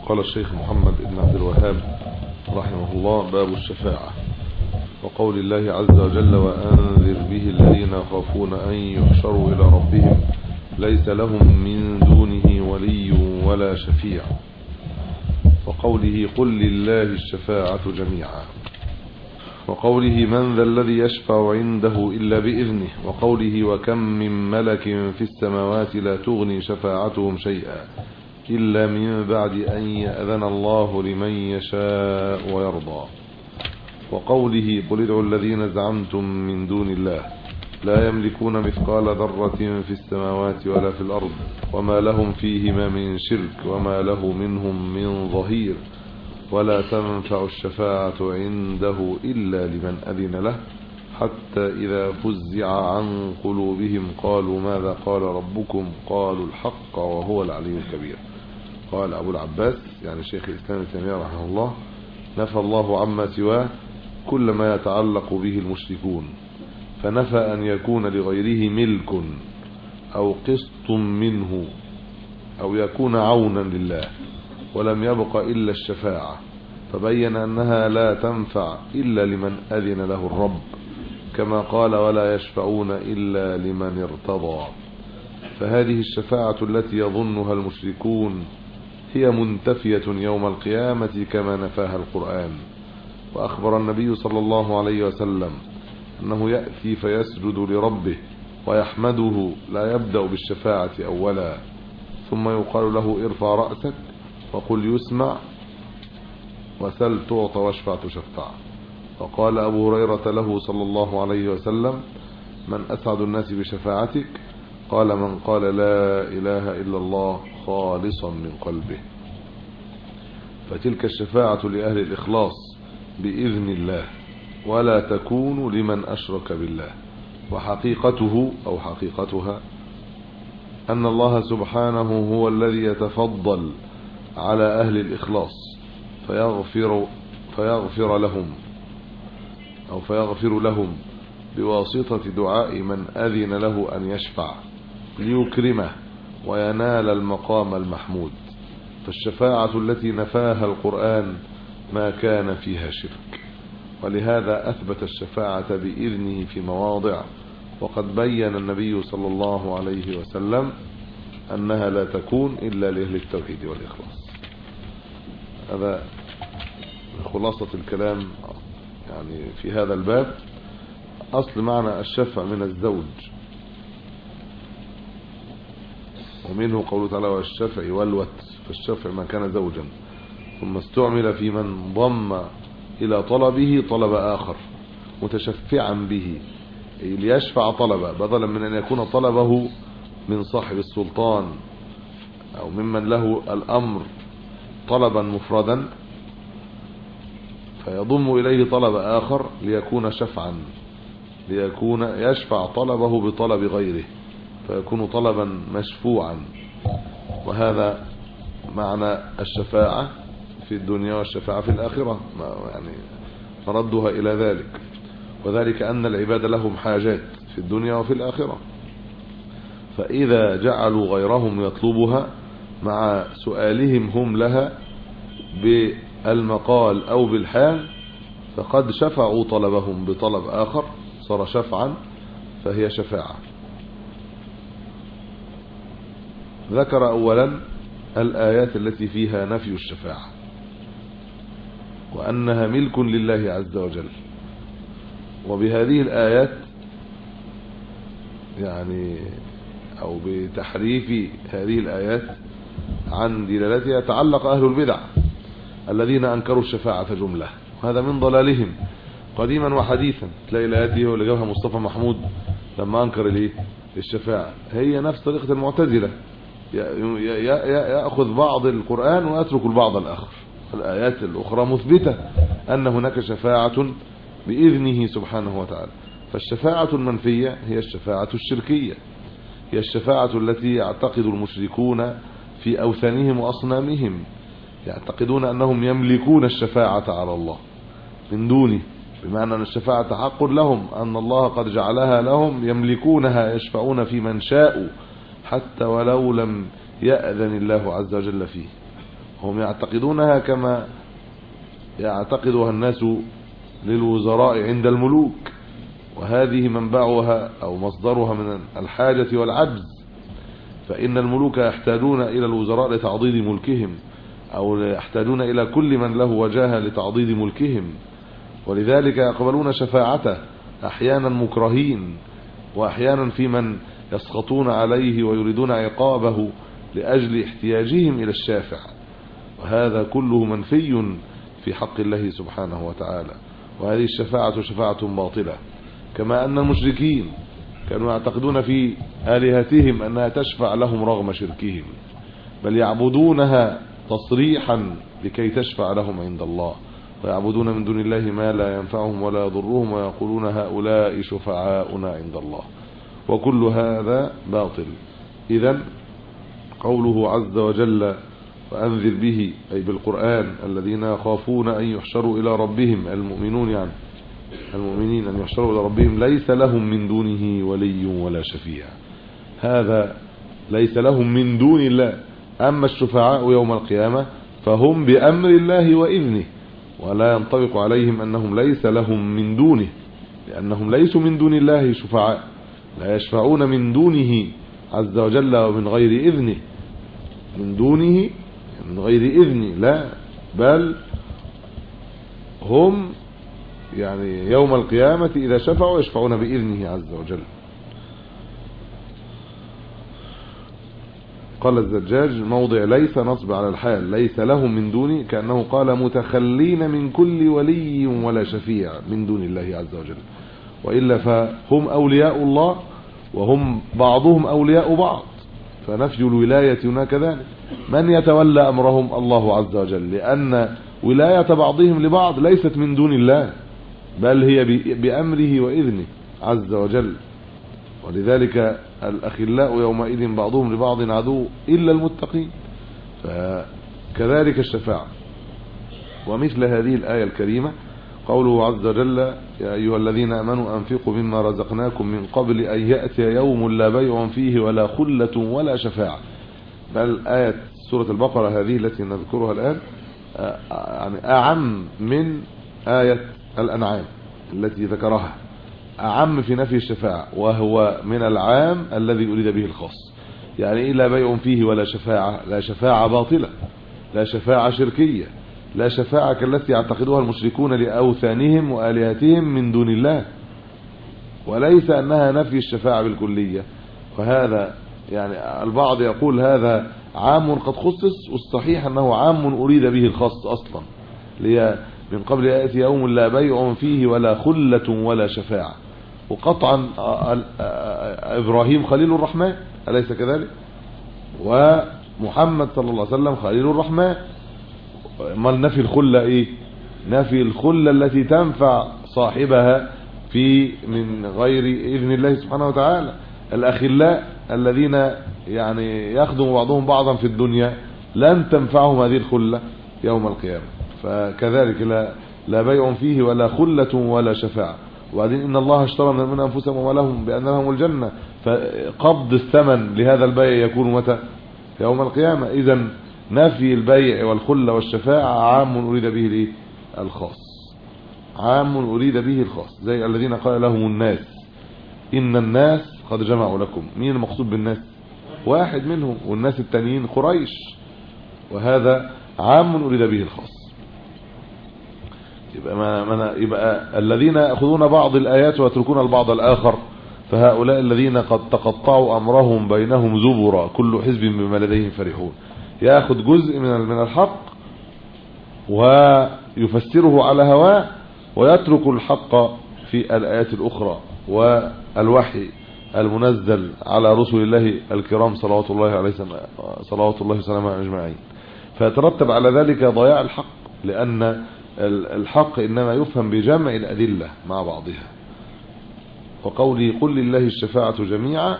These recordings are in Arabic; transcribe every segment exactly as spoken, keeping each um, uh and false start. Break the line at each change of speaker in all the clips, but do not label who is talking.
قال الشيخ محمد بن عبد الوهاب رحمه الله: باب الشفاعة. وقول الله عز وجل: وأنذر به الذين يخافون أن يحشروا إلى ربهم ليس لهم من دونه ولي ولا شفيع. وقوله: قل لله الشفاعة جميعا. وقوله: من ذا الذي يشفع عنده إلا بإذنه. وقوله: وكم من ملك في السماوات لا تغني شفاعتهم شيئا إلا من بعد أن يأذن الله لمن يشاء ويرضى. وقوله: قل ادعوا الذين زعمتم من دون الله لا يملكون مثقال ذرة في السماوات ولا في الأرض وما لهم فيهما من شرك وما له منهم من ظهير ولا تنفع الشفاعة عنده إلا لمن أذن له حتى إذا فزع عن قلوبهم قالوا ماذا قال ربكم قالوا الحق وهو العلي الكبير. قال أبو العباس يعني شيخ الإسلام ابن تيمية رحمه الله: نفى الله عما سواه كل ما يتعلق به المشركون، فنفى أن يكون لغيره ملك أو قسط منه أو يكون عونا لله، ولم يبق إلا الشفاعة، فبين أنها لا تنفع إلا لمن أذن له الرب، كما قال: ولا يشفعون إلا لمن ارتضى. فهذه الشفاعة التي يظنها المشركون هي منتفية يوم القيامة كما نفاها القرآن. وأخبر النبي صلى الله عليه وسلم أنه يأتي فيسجد لربه ويحمده، لا يبدأ بالشفاعة أولا، ثم يقال له: ارفع رأسك وقل يسمع وسل تعطى واشفع تشفع. فقال أبو هريرة له صلى الله عليه وسلم: من أسعد الناس بشفاعتك؟ قال: من قال لا إله إلا الله خالصا من قلبه. فتلك الشفاعة لأهل الإخلاص بإذن الله، ولا تكون لمن أشرك بالله. وحقيقته أو حقيقتها أن الله سبحانه هو الذي يتفضل على أهل الإخلاص فيغفر, فيغفر لهم أو فيغفر لهم بواسطة دعاء من أذن له أن يشفع ليكرمه وينال المقام المحمود. فالشفاعة التي نفاها القرآن ما كان فيها شرك، ولهذا أثبت الشفاعة بإذنه في مواضع، وقد بين النبي صلى الله عليه وسلم أنها لا تكون إلا لأهل التوحيد والإخلاص. هذا خلاصة الكلام يعني في هذا الباب. أصل معنى الشفع من الزوج، ومنه قوله تعالى: والشفع والوتر. فالشفع ما كان زوجا، ثم استعمل في من ضم إلى طلبه طلب آخر متشفعا به ليشفع طلبا، بدلا من أن يكون طلبه من صاحب السلطان أو ممن له الأمر طلبا مفردا، فيضم إليه طلب آخر ليكون شفعا، ليكون يشفع طلبه بطلب غيره فيكون طلبا مشفوعا. وهذا معنى الشفاعة في الدنيا والشفاعة في الآخرة، يعني مردها إلى ذلك، وذلك أن العباد لهم حاجات في الدنيا وفي الآخرة، فإذا جعلوا غيرهم يطلبها مع سؤالهم هم لها بالمقال أو بالحال فقد شفعوا طلبهم بطلب آخر، صار شفعا، فهي شفاعة. ذكر أولا الآيات التي فيها نفي الشفاعة وأنها ملك لله عز وجل. وبهذه الآيات يعني أو بتحريف هذه الآيات عن دلالتها تعلق أهل البدع الذين أنكروا الشفاعة جملة، وهذا من ضلالهم قديما وحديثا. تلاقي الآيات دي هو اللي جابها مصطفى محمود لما أنكر الايه الشفاعة، هي نفس طريقة المعتزلة، يأخذ بعض القرآن ويترك البعض الآخر. الآيات الأخرى مثبتة أن هناك شفاعة بإذنه سبحانه وتعالى. فالشفاعة المنفية هي الشفاعة الشركية، هي الشفاعة التي يعتقد المشركون في أوثانهم وأصنامهم، يعتقدون أنهم يملكون الشفاعة على الله من دونه، بمعنى أن الشفاعة حق لهم، أن الله قد جعلها لهم يملكونها، يشفعون في من شاءوا حتى ولو لم يأذن الله عز وجل فيه. هم يعتقدونها كما يعتقدها الناس للوزراء عند الملوك، وهذه منبعها أو مصدرها من الحاجة والعجز، فإن الملوك يحتاجون إلى الوزراء لتعضيد ملكهم، أو يحتاجون إلى كل من له وجاهة لتعضيد ملكهم، ولذلك يقبلون شفاعته أحيانا مكرهين، وأحيانا في من يسخطون عليه ويريدون عقابه لأجل احتياجهم إلى الشافع، وهذا كله منفي في حق الله سبحانه وتعالى. وهذه الشفاعة شفاعة باطلة، كما أن المشركين كانوا يعتقدون في آلهتهم أنها تشفع لهم رغم شركهم، بل يعبدونها تصريحا لكي تشفع لهم عند الله، ويعبدون من دون الله ما لا ينفعهم ولا يضرهم، ويقولون هؤلاء شفعاؤنا عند الله، وكل هذا باطل. إذن قوله عز وجل وأنذر به أي بالقرآن الذين يخافون أن يحشروا إلى ربهم، المؤمنون يعني المؤمنين أن يحشروا إلى ربهم ليس لهم من دونه ولي ولا شفيع، هذا ليس لهم من دون الله. أما الشفعاء يوم القيامة فهم بأمر الله وإذنه، ولا ينطبق عليهم أنهم ليس لهم من دونه، لأنهم ليسوا من دون الله شفعاء، لا يشفعون من دونه عز وجل ومن غير إذنه، من دونه من غير إذنه لا، بل هم يعني يوم القيامة إذا شفعوا يشفعون بإذنه عز وجل. قال الزجاج موضع ليس نصب على الحال، ليس لهم من دوني، كأنه قال متخلين من كل ولي ولا شفيع من دون الله عز وجل، وإلا فهم أولياء الله وهم بعضهم أولياء بعض، فنفي الولاية هنا كذلك، من يتولى أمرهم الله عز وجل، لأن ولاية بعضهم لبعض ليست من دون الله، بل هي بأمره وإذنه عز وجل. ولذلك الأخلاء يومئذ بعضهم لبعض عدو إلا المتقين، فكذلك الشفاعة. ومثل هذه الآية الكريمة قوله عز وجل يا أيها الذين آمنوا أنفقوا مما رزقناكم من قبل أن يأتي يوم لا بيع فيه ولا خلة ولا شفاعة، بل آية سورة البقرة هذه التي نذكرها الآن يعني أعم من آية الأنعام التي ذكرها، أعم في نفي الشفاعة، وهو من العام الذي أريد به الخاص. يعني لا بيع فيه ولا شفاعة، لا شفاعة باطلة، لا شفاعة شركية، لا شفاعة كالتي يعتقدها المشركون لأوثانهم وآلهتهم من دون الله، وليس أنها نفي الشفاعة بالكلية. وهذا يعني البعض يقول هذا عام قد خصص، والصحيح أنه عام أريد به الخاص أصلا، لي من قبل يأتي يوم لا بيع فيه ولا خلة ولا شفاعة. وقطعا إبراهيم خليل الرحمن أليس كذلك؟ ومحمد صلى الله عليه وسلم خليل الرحمن. ما نفي الخلة إيه؟ نفي الخلة التي تنفع صاحبها في من غير إذن الله سبحانه وتعالى. الأخلاء الذين يعني يخدم بعضهم بعضا في الدنيا لن تنفعهم هذه الخلة يوم القيامة، فكذلك لا, لا بيع فيه ولا خلة ولا شفاعة. وبعدين إن الله اشترى من أنفسهم ولهم بأن لهم الجنة، فقبض الثمن لهذا البيع يكون متى؟ يوم القيامة. إذن نفي البيع والخلة والشفاعة عام أريد به الخاص، عام أريد به الخاص، زي الذين قال لهم الناس إن الناس قد جمعوا لكم. مين المقصود بالناس؟ واحد منهم، والناس التانيين قريش، وهذا عام أريد به الخاص. يبقى, ما ما يبقى الذين يأخذون بعض الآيات ويتركون البعض الآخر، فهؤلاء الذين قد تقطعوا أمرهم بينهم زبرا كل حزب بما لديهم فرحون، يأخذ جزء من من الحق ويفسره على هواه، ويترك الحق في الآيات الأخرى والوحي المنزل على رسل الله الكرام صلوات الله عليه صلوات الله وسلامه أجمعين، فيترتب على ذلك ضياع الحق، لأن الحق إنما يفهم بجمع الأدلة مع بعضها. وقولي قل لله الشفاعة جميعا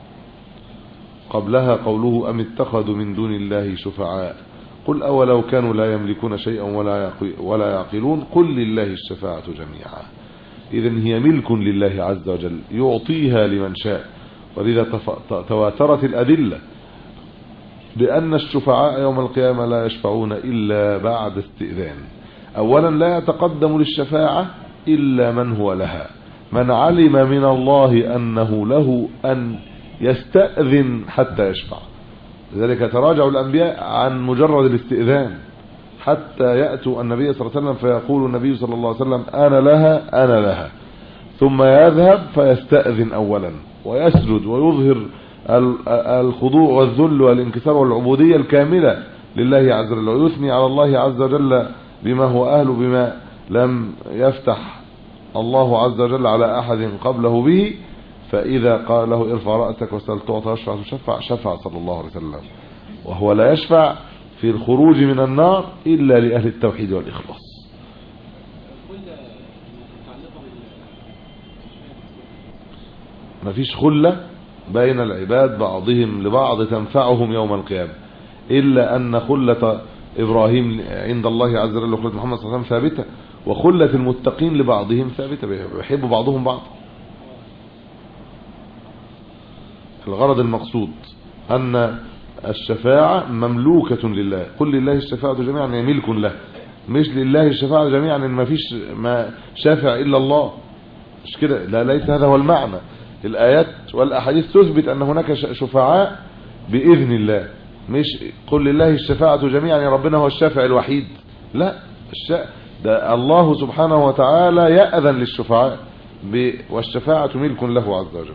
قبلها قوله أم اتخذوا من دون الله شفعاء قل أولو كانوا لا يملكون شيئا ولا ولا يعقلون قل لله الشفاعة جميعا. إذن هي ملك لله عز وجل يعطيها لمن شاء، ولذا تواترت الأدلة لأن الشفعاء يوم القيامة لا يشفعون إلا بعد استئذان. أولا لا يتقدم للشفاعة إلا من هو لها، من علم من الله أنه له أن يستأذن حتى يشفع. لذلك تراجع الأنبياء عن مجرد الاستئذان حتى يأتوا النبي صلى الله عليه وسلم فيقول النبي صلى الله عليه وسلم أنا لها أنا لها، ثم يذهب فيستأذن أولا ويسجد ويظهر الخضوع والذل والانكسار والعبودية الكاملة لله عز وجل، ويثني على الله عز وجل بما هو أهله بما لم يفتح الله عز وجل على أحد قبله به. فإذا قال له ارفع رأسك وسل تعطى واشفع تشفع شفع صلى الله عليه وسلم، وهو لا يشفع في الخروج من النار إلا لأهل التوحيد والإخلاص. ما فيش خلة بين العباد بعضهم لبعض تنفعهم يوم القيامة، إلا أن خلة إبراهيم عند الله عز وجل وخلة محمد صلى الله عليه وسلم ثابتة، وخلة المتقين لبعضهم ثابتة، بيحبوا بعضهم بعض. الغرض المقصود أن الشفاعة مملوكة لله، قل لله الشفاعة جميعا، يعني ملك له، مش لله الشفاعة جميعا ان ما فيش ما شافع إلا الله، مش كده، لا ليس هذا هو المعنى. الآيات والأحاديث تثبت أن هناك شفعاء بإذن الله، مش قل لله الشفاعة جميعا يا ربنا هو الشافع الوحيد، لا، ده الله سبحانه وتعالى يأذن للشفعاء والشفاعة ملك له عز وجل.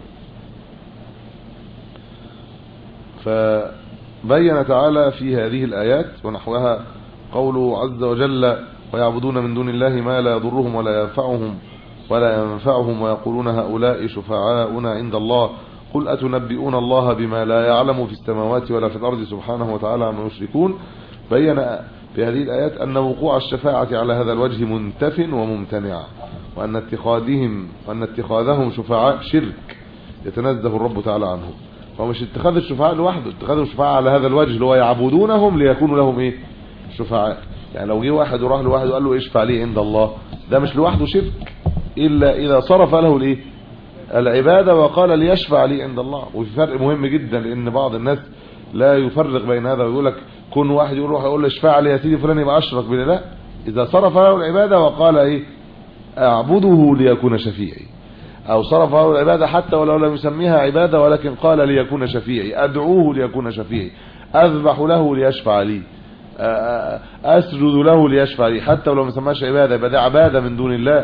فبين تعالى في هذه الآيات ونحوها قوله عز وجل ويعبدون من دون الله ما لا يضرهم ولا ينفعهم ولا ينفعهم ويقولون هؤلاء شفعاؤنا عند الله قل أتنبئون الله بما لا يعلم في السماوات ولا في الأرض سبحانه وتعالى عما يشركون. بين في هذه الآيات أن وقوع الشفاعة على هذا الوجه منتف وممتنع، وأن اتخاذهم وأن اتخاذهم شفعاء شرك يتنزه الرب تعالى عنه. ومش اتخاذ الشفعاء لوحده، اتخاذ الشفعاء على هذا الوجه اللي هو يعبدونهم ليكونوا لهم ايه؟ شفعاء. يعني لو جه واحد وراح لواحد وقال له اشفع لي عند الله، ده مش لوحده شرك الا اذا صرف له الايه؟ العباده وقال ليشفع لي عند الله. وفي فرق مهم جدا، لان بعض الناس لا يفرق بين هذا ويقول لك كون واحد يروح يقول له اشفع لي يا سيدي فلان يبقى اشرك بالله. لا، اذا صرف له العباده وقال ايه؟ اعبده ليكون شفيعي، او صرف له العباده حتى ولو لم يسميها عباده ولكن قال ليكون شفيعي، ادعوه ليكون شفيعي، اذبح له ليشفع لي، اسجد له ليشفع لي، حتى ولو ما سماش عباده يبقى ده عباده من دون الله،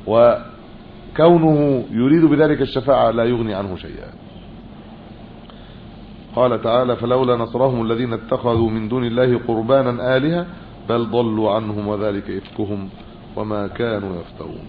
وكونه يريد بذلك الشفاعه لا يغني عنه شيئا. قال تعالى فلولا نصرهم الذين اتخذوا من دون الله قربانا آلهة بل ضلوا عنهم وذلك إفكهم وما كانوا يفترون.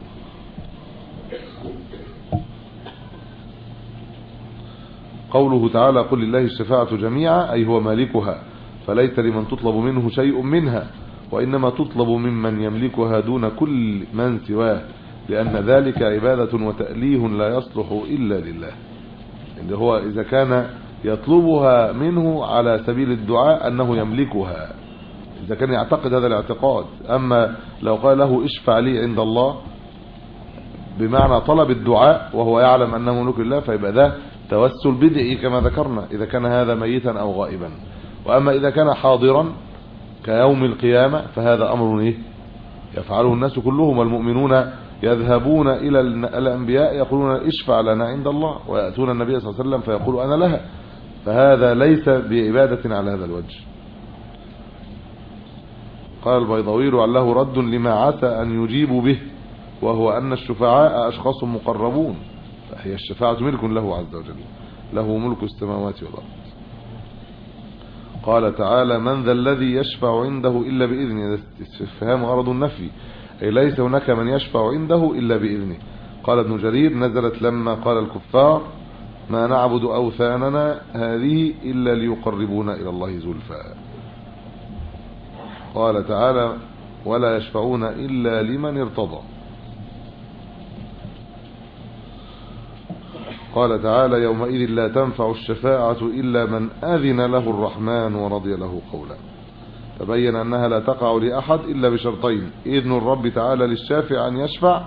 قوله تعالى قل لله الشفاعة جميعا أي هو مالكها، فليس لمن تطلب منه شيء منها، وإنما تطلب ممن يملكها دون كل من سواه، لأن ذلك عبادة وتأليه لا يصلح إلا لله. اللي هو إذا كان يطلبها منه على سبيل الدعاء أنه يملكها، إذا كان يعتقد هذا الاعتقاد. أما لو قال له اشفع لي عند الله بمعنى طلب الدعاء وهو يعلم أنه ملك الله، فيبقى ده توسل بدعي كما ذكرنا إذا كان هذا ميتا أو غائبا. وأما إذا كان حاضرا كيوم القيامة فهذا أمر إيه؟ يفعله الناس كلهم، والمؤمنون يذهبون إلى الأنبياء يقولون اشفع لنا عند الله، ويأتون النبي صلى الله عليه وسلم فيقول أنا لها، فهذا ليس بعبادة على هذا الوجه. قال البيضاوي له رد لما عسى أن يجيبوا به، وهو أن الشفعاء أشخاص مقربون، فهي الشفاعة ملك له عز وجل، له ملك السماوات والأرض. قال تعالى من ذا الذي يشفع عنده إلا بإذنه، استفهام غرض النفي، أي ليس هناك من يشفع عنده إلا بإذنه. قال ابن جرير نزلت لما قال الكفار ما نعبد أوثاننا هذه إلا ليقربونا إلى الله زلفى. قال تعالى ولا يشفعون إلا لمن ارتضى. قال تعالى يومئذ لا تنفع الشفاعة إلا من أذن له الرحمن ورضي له قولا. تبين أنها لا تقع لأحد إلا بشرطين: إذن الرب تعالى للشافع أن يشفع،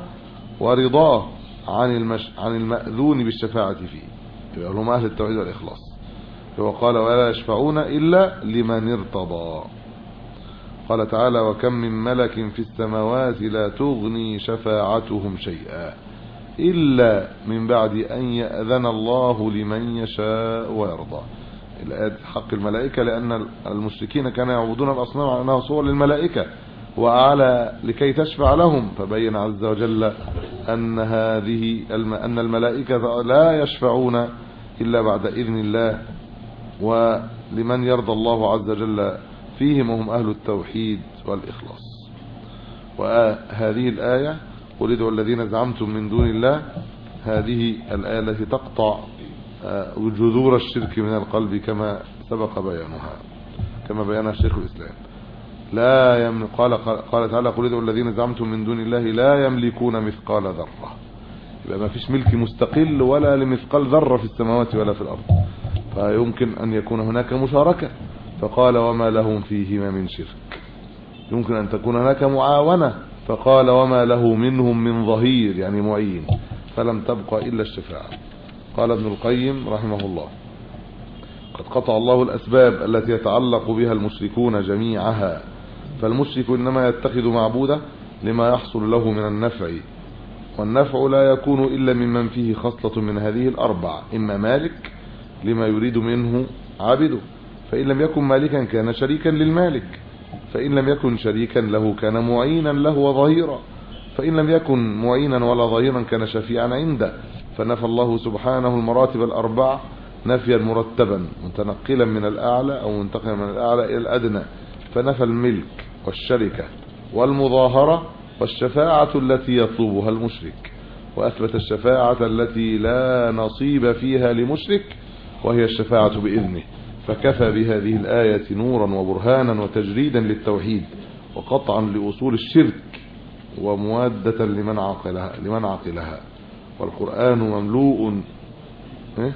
ورضاه عن المش... عن المأذون بالشفاعة فيه، يبقى لهم أهل التوحيد والإخلاص. وقال ولا يشفعون إلا لمن ارتضى. قال تعالى وكم من ملك في السماوات لا تغني شفاعتهم شيئا إلا من بعد أن يأذن الله لمن يشاء ويرضى. الآيات حق الملائكة، لأن المشركين كانوا يعبدون الأصنام على أنها صور للملائكة وأعلى لكي تشفع لهم، فبين عز وجل أن هذه أن الملائكة لا يشفعون إلا بعد إذن الله ولمن يرضى الله عز وجل فيهم وهم أهل التوحيد والإخلاص. وهذه الآية قل ادعوا الذين زعمتم من دون الله، هذه الآية التي تقطع جذور الشرك من القلب كما سبق بيانها، كما بيانها الشيخ الإسلام. لا يملك قال قال تعالى قل ادعوا الذين زعمتم من دون الله لا يملكون مثقال ذرة. يبقى ما فيش ملك مستقل ولا لمثقال ذرة في السماوات ولا في الأرض، فيمكن أن يكون هناك مشاركة. فقال وما لهم فيهما من شرك. يمكن أن تكون هناك معاونة، فقال وما له منهم من ظهير يعني معين، فلم تبقى إلا الشفاعة. قال ابن القيم رحمه الله قد قطع الله الأسباب التي يتعلق بها المشركون جميعها، فالمشرك إنما يتخذ معبوده لما يحصل له من النفع، والنفع لا يكون إلا ممن فيه خصلة من هذه الأربع، إما مالك لما يريد منه عابده، فإن لم يكن مالكا كان شريكا للمالك، فإن لم يكن شريكا له كان معينا له وظهيرا، فإن لم يكن معينا ولا ظهيرا كان شفيعا عنده. فنفى الله سبحانه المراتب الأربع نفيا مرتبا متنقلا من الأعلى أو منتقلا من الأعلى إلى الأدنى، فنفى الملك والشركة والمظاهرة والشفاعة التي يطلبها المشرك، وأثبت الشفاعة التي لا نصيب فيها لمشرك وهي الشفاعة بإذنه. فكفى بهذه الآية نورا وبرهانا وتجريدا للتوحيد وقطعا لأصول الشرك وموادة لمن عقلها لمن عقلها. والقرآن مملوء إيه؟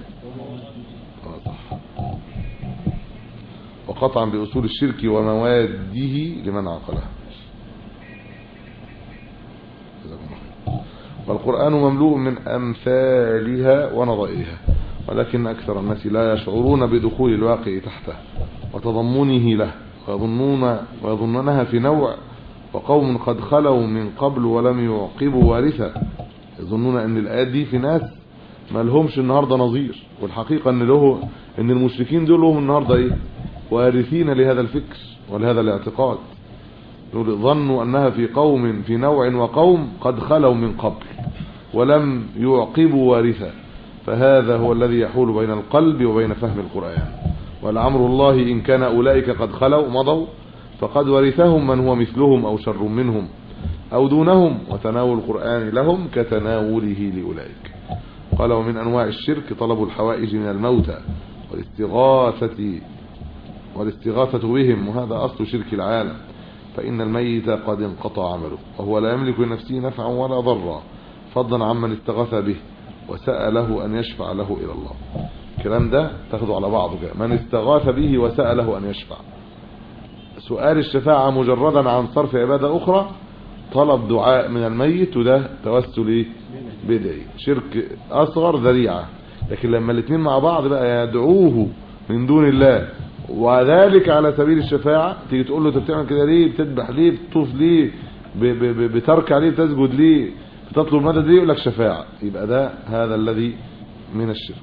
وقطعا بأصول الشرك ومواده لمن عقلها. والقرآن مملوء من أمثالها ونظائرها، ولكن أكثر الناس لا يشعرون بدخول الواقع تحته وتضمنه له، ويظنون ويظنونها في نوع، وقوم قد خلوا من قبل ولم يعقبوا وارثا. يظنون أن الآيات دي في ناس ما لهمش النهاردة نظير، والحقيقة أن له أن المشركين دول لهم النهاردة إيه؟ وارثين لهذا الفكر ولهذا الاعتقاد. ظنوا أنها في قوم في نوع وقوم قد خلوا من قبل ولم يعقبوا وارثا، فهذا هو الذي يحول بين القلب وبين فهم القرآن. والعمر الله إن كان أولئك قد خلوا مضوا فقد ورثهم من هو مثلهم أو شر منهم أو دونهم، وتناول القرآن لهم كتناوله لأولئك. قال ومن أنواع الشرك طلب الحوائج من الموتى والاستغاثة والاستغاثة بهم، وهذا أصل شرك العالم، فإن الميت قد انقطع عمله وهو لا يملك لنفسه نفعا ولا ضرا، فضلا عمن استغاث به وسأله أن يشفع له إلى الله. الكلام ده تاخده على بعضه كده، من استغاث به وسأله أن يشفع. سؤال الشفاعة مجردا عن صرف عبادة أخرى طلب دعاء من الميت، وده توسل بدعي شرك أصغر ذريعة. لكن لما الاثنين مع بعض بقى يدعوه من دون الله وذلك على سبيل الشفاعة، تيجي تقول له انت بتعمل كده ليه؟ بتذبح ليه؟ بتطوف ليه؟ بتركع ليه؟ بتسجد ليه؟ بتطلب مدد ليه؟ يقول لك شفاعة. يبقى ده هذا الذي من الشرك.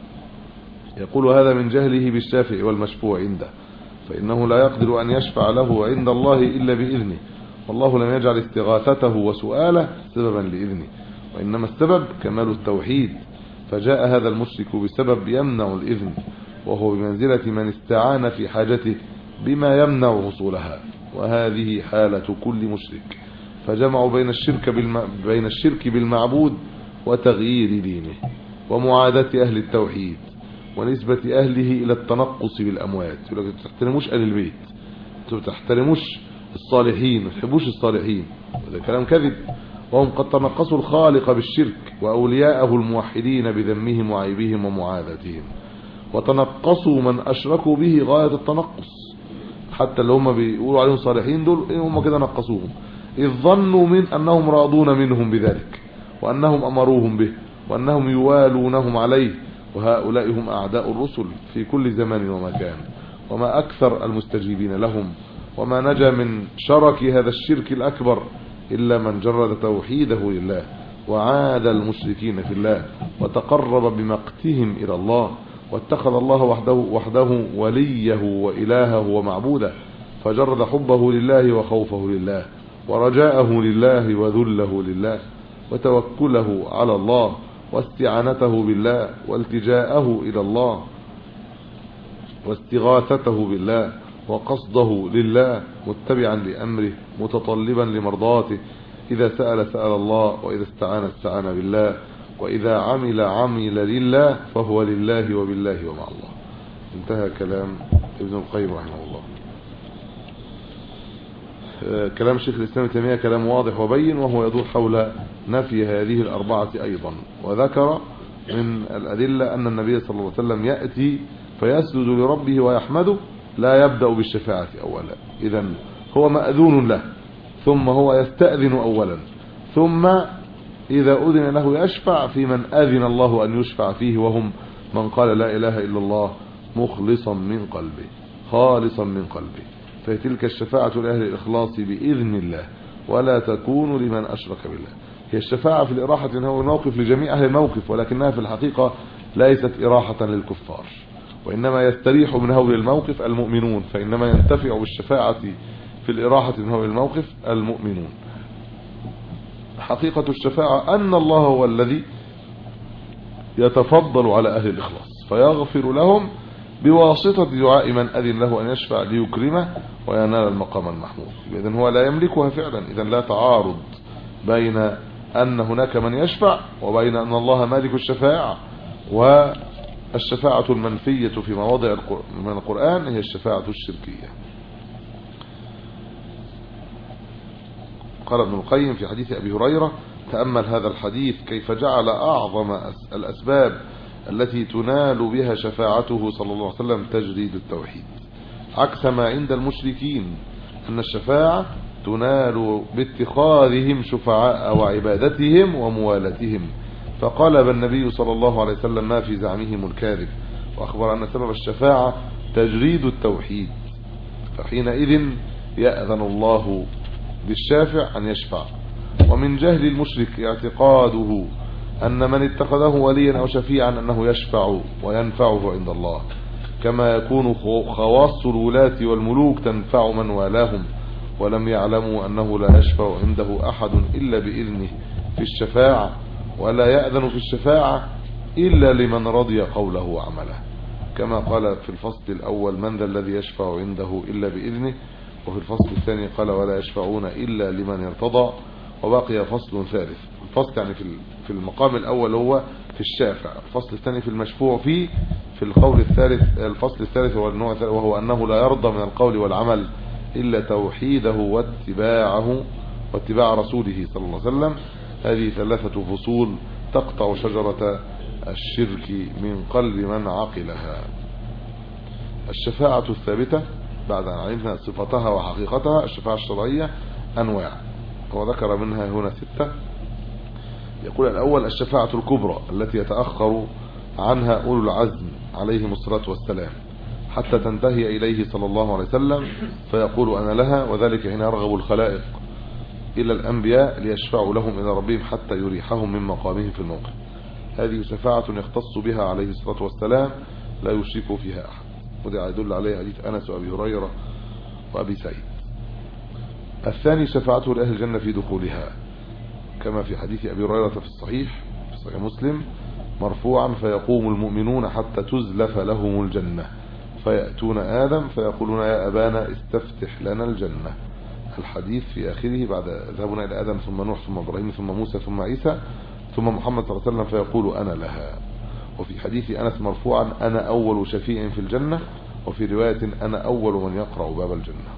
يقول هذا من جهله بالشافع والمشفوع عنده، فإنه لا يقدر أن يشفع له عند الله إلا بإذنه، والله لم يجعل استغاثته وسؤاله سببا لإذنه، وإنما السبب كمال التوحيد. فجاء هذا المشرك بسبب يمنع الإذن، وهو بمنزلة من استعان في حاجته بما يمنع حصولها، وهذه حالة كل مشرك. فجمعوا بين الشرك بالم... بين الشرك بالمعبود وتغيير دينه ومعاداة أهل التوحيد ونسبة أهله إلى التنقص بالأموات. يقول لك تحترموش أهل البيت، تحترموش الصالحين، ما تحبوش الصالحين، هذا كلام كذب. وهم قد تنقصوا الخالق بالشرك وأولياءه الموحدين بذمهم وعيبهم ومعادتهم، وتنقصوا من أشركوا به غاية التنقص. حتى اللي هم بيقولوا عليهم صالحين دول هم كده نقصوهم، إذ ظنوا من أنهم راضون منهم بذلك، وأنهم أمروهم به، وأنهم يوالونهم عليه، وهؤلاء هم أعداء الرسل في كل زمان ومكان، وما أكثر المستجيبين لهم، وما نجا من شرك هذا الشرك الأكبر إلا من جرد توحيده لله وعاد المشركين في الله وتقرب بمقتهم إلى الله، واتخذ الله وحده, وحده وليه وإلهه ومعبوده، فجرد حبه لله وخوفه لله ورجاءه لله وذله لله وتوكله على الله واستعانته بالله والتجاءه إلى الله واستغاثته بالله وقصده لله متبعا لأمره متطلبا لمرضاته، إذا سأل سأل الله، وإذا استعان استعان بالله، وإذا عمل عمل لله، فهو لله وبالله ومع الله. انتهى كلام ابن القيم رحمه الله. كلام شيخ الإسلام ابن تيمية كلام واضح وبين، وهو يدور حول نفي هذه الأربعة أيضا، وذكر من الأدلة أن النبي صلى الله عليه وسلم يأتي فيسجد لربه ويحمده، لا يبدأ بالشفاعة أولا، إذن هو مأذون له، ثم هو يستأذن أولا، ثم إذا أذن له يشفع في من أذن الله أن يشفع فيه، وهم من قال لا إله إلا الله مخلصا من قلبه خالصا من قلبه، فتلك الشفاعة لأهل الإخلاص بإذن الله، ولا تكون لمن أشرك بالله. هي الشفاعة في الإراحة هو الموقف لجميع أهل الموقف، ولكنها في الحقيقة ليست إراحة للكفار، وإنما يستريح من هول الموقف المؤمنون، فإنما ينتفع بالشفاعة في الإراحة من هول الموقف المؤمنون. حقيقة الشفاعة أن الله هو الذي يتفضل على أهل الإخلاص فيغفر لهم بواسطة دعاء من أذن له أن يشفع ليكرمه وينال المقام المحمود. إذن هو لا يملكها فعلا، إذن لا تعارض بين أن هناك من يشفع وبين أن الله مالك الشفاعة. والشفاعة المنفية في مواضع من القرآن هي الشفاعة الشركية. قال ابن القيم في حديث أبي هريرة: تأمل هذا الحديث كيف جعل أعظم الأسباب التي تنال بها شفاعته صلى الله عليه وسلم تجريد التوحيد، عكس ما عند المشركين أن الشفاعة تنال باتخاذهم شفعاء وعبادتهم وموالتهم. فقلب النبي صلى الله عليه وسلم ما في زعمهم الكاذب، وأخبر أن سبب الشفاعة تجريد التوحيد، فحينئذ يأذن الله بالشافع أن يشفع. ومن جهل المشرك اعتقاده أن من اتخذه وليا أو شفيعا أنه يشفع وينفعه عند الله، كما يكون خواص الولاة والملوك تنفع من والاهم، ولم يعلموا أنه لا يشفع عنده أحد إلا بإذنه في الشفاعة، ولا يأذن في الشفاعة إلا لمن رضي قوله وعمله، كما قال في الفصل الأول: من ذا الذي يشفع عنده إلا بإذنه، وفي الفصل الثاني قال: ولا يشفعون إلا لمن ارتضى. وبقي فصل ثالث، الفصل يعني في في المقام الأول هو في الشافع، الفصل الثاني في المشفوع فيه، في القول الثالث. الفصل الثالث هو النوع الثالث، وهو أنه لا يرضى من القول والعمل إلا توحيده واتباعه واتباع رسوله صلى الله عليه وسلم. هذه ثلاثة فصول تقطع شجرة الشرك من قلب من عقلها. الشفاعة الثابتة بعد أن علمنا صفتها وحقيقتها، الشفاعة الشرعية أنواع، وذكر منها هنا ستة. يقول: الأول الشفاعة الكبرى التي يتأخر عنها أولو العزم عليهم الصلاة والسلام حتى تنتهي إليه صلى الله عليه وسلم فيقول أنا لها، وذلك حين يرغب الخلائق إلى الأنبياء ليشفعوا لهم إلى ربهم حتى يريحهم من مقامهم في الموقف. هذه شفاعة يختص بها عليه الصلاة والسلام لا يشرك فيها أحد، وده يدل عليه حديث أنس وأبي هريرة وأبي سعيد. الثاني شفاعته لأهل الجنة في دخولها، كما في حديث أبي هريرة في الصحيح في صحيح مسلم مرفوعا: فيقوم المؤمنون حتى تزلف لهم الجنة فيأتون آدم فيقولون يا أبانا استفتح لنا الجنة. الحديث في آخره: بعد ذهبنا إلى آدم ثم نوح ثم إبراهيم ثم موسى ثم عيسى ثم محمد صلى الله عليه وسلم فيقول أنا لها. وفي حديث أنس مرفوعا: أنا أول شفيع في الجنة، وفي رواية: أنا أول من يقرأ باب الجنة.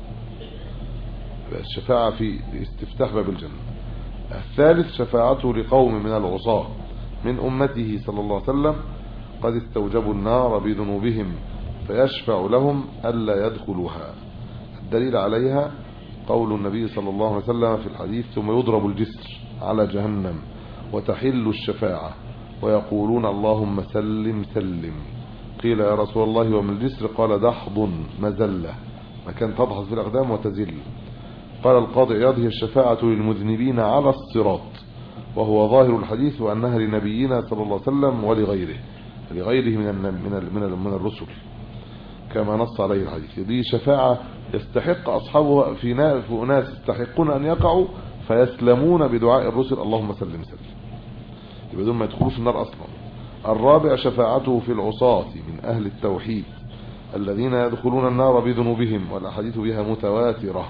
الشفاعة في استفتاح باب الجنة. الثالث شفاعته لقوم من العصاة من أمته صلى الله عليه وسلم قد استوجبوا النار بذنوبهم فيشفع لهم ألا يدخلوها. الدليل عليها قول النبي صلى الله عليه وسلم في الحديث: ثم يضرب الجسر على جهنم وتحل الشفاعة ويقولون اللهم سلم سلم. قيل يا رسول الله وما الجسر؟ قال دحض مزلة، مكان تضحض في الأقدام وتزل. قال القاضي عياض هي الشفاعة للمذنبين على الصراط، وهو ظاهر الحديث وأنها لنبينا صلى الله عليه وسلم ولغيره لغيره من من من من الرسل كما نص عليه الحديث. دي شفاعة يستحق أصحابها في ناس يستحقون أن يقعوا فيسلمون بدعاء الرسل اللهم سلم سلم، بدون ما يدخلوا في النار أصلا. الرابع شفاعته في العصاة من أهل التوحيد الذين يدخلون النار بذنوبهم، والأحاديث بها متواترة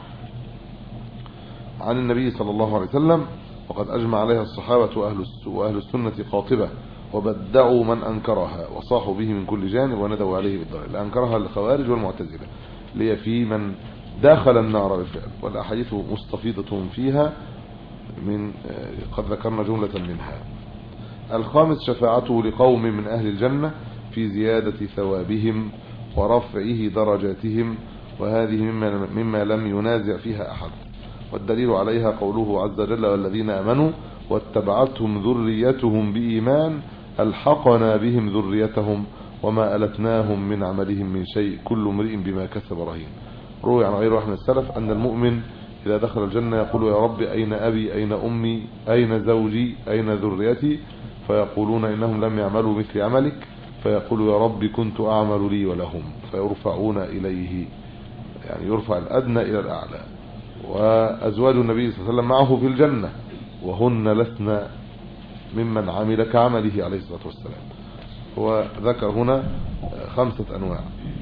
عن النبي صلى الله عليه وسلم، وقد أجمع عليها الصحابة وأهل وأهل السنة قاطبة، وبدعوا من أنكرها وصاحوا به من كل جانب وندوا عليه بالضلال. أنكرها الخوارج والمعتزلة لي في من دخل النار بالفعل، والأحاديث مستفيضة فيها من قد ذكرنا جملة منها. الخامس شفاعته لقوم من أهل الجنة في زيادة ثوابهم ورفعه درجاتهم، وهذه مما, مما لم ينازع فيها أحد، والدليل عليها قوله عز وجل والذين آمنوا واتبعتهم ذريتهم بإيمان ألحقنا بهم ذريتهم وما ألتناهم من عملهم من شيء كل امرئ بما كسب رهين. روي عن غير واحد من السلف أن المؤمن إذا دخل الجنة يقول يا رب أين أبي أين أمي أين زوجي أين ذريتي، فيقولون إنهم لم يعملوا مثل عملك، فيقول يا رب كنت أعمل لي ولهم، فيرفعون إليه، يعني يرفع الأدنى إلى الأعلى. وأزواج النبي صلى الله عليه وسلم معه في الجنة وهن لسن ممن عمل كعمله عليه الصلاة والسلام. هو ذكر هنا خمسة أنواع،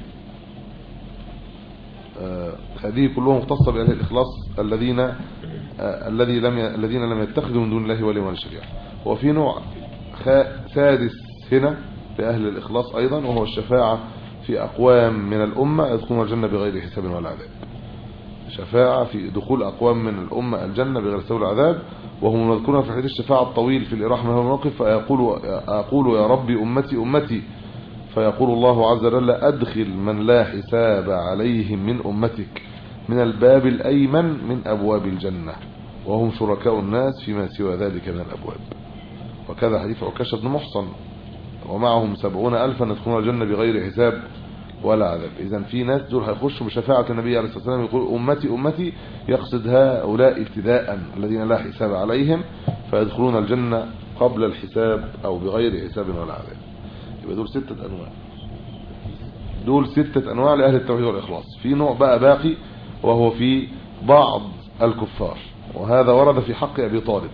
هذه كلهم مختصة بأهل الإخلاص الذين الذي لم الذين لم يتخذوا من دون الله ولي ولا شريعة. وفي نوع سادس هنا لأهل الإخلاص أيضا، وهو الشفاعة في أقوام من الأمة يدخلون الجنة بغير حساب ولا عذاب. شفاعة في دخول أقوام من الأمة الجنة بغير حساب ولا عذاب، وهم مذكورون في حديث الشفاعة الطويل في الإراحة من الموقف، فيقول أقول يا ربي أمتي أمتي، فيقول الله عز وجل أدخل من لا حساب عليهم من أمتك من الباب الأيمن من أبواب الجنة، وهم شركاء الناس فيما سوى ذلك من الأبواب. وكذا حديث عكاشة بن محصن ومعهم سبعون ألفا يدخلون الجنة بغير حساب ولا عذاب. إذن في ناس دول هيخشوا بشفاعة النبي عليه الصلاة والسلام، يقول أمتي أمتي، يقصد هؤلاء ابتداء الذين لا حساب عليهم، فيدخلون الجنة قبل الحساب أو بغير حساب ولا عذاب. يبقى دول ستة أنواع، دول ستة أنواع لأهل التوحيد والإخلاص. في نوع بقى باقي وهو في بعض الكفار، وهذا ورد في حق أبي طالب،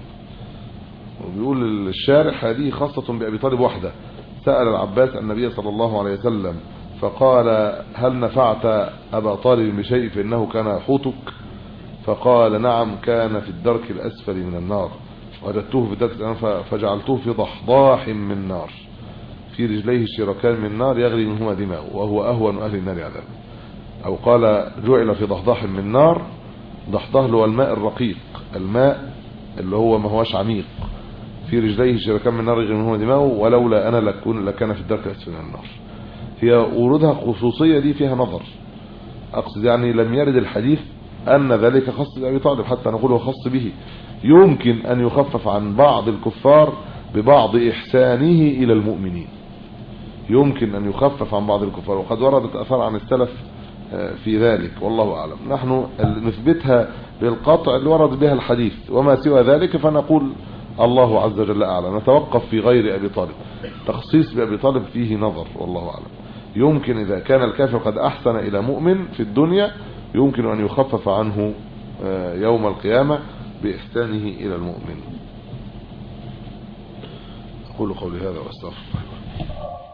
وبيقول الشارح هذه خاصة بأبي طالب وحده. سأل العباس النبي صلى الله عليه وسلم فقال هل نفعت أبا طالب بشيء فإنه كان يحوطك؟ فقال نعم، كان في الدرك الأسفل من النار، وجدته في الدرك الأسفل فجعلته في ضحضاح من نار في رجليه شركان من نار يغلي منهما دماء وهو أهون أهل النار عذابا. أو قال جعل في ضحضاح من نار، ضحضاح هو الماء الرقيق، الماء اللي هو ما هوش عميق، في رجليه شركان من نار يغلي منهما دماء ولولا أنا لكون لكان في الدرك الأسفل من النار. هي ورودها خصوصية دي فيها نظر، أقصد يعني لم يرد الحديث أن ذلك خاص بأبي طالب حتى نقول هو خاص به. يمكن أن يخفف عن بعض الكفار ببعض إحسانه إلى المؤمنين، يمكن أن يخفف عن بعض الكفار، وقد وردت أثار عن السلف في ذلك والله أعلم. نحن نثبتها بالقطع اللي ورد بها الحديث، وما سوى ذلك فنقول الله عز وجل أعلم. نتوقف في غير أبي طالب، تخصيص بأبي طالب فيه نظر والله أعلم. يمكن إذا كان الكافر قد أحسن إلى مؤمن في الدنيا يمكن أن يخفف عنه يوم القيامة بإحسانه إلى المؤمن. أقول قولي هذا وأستغفر الله.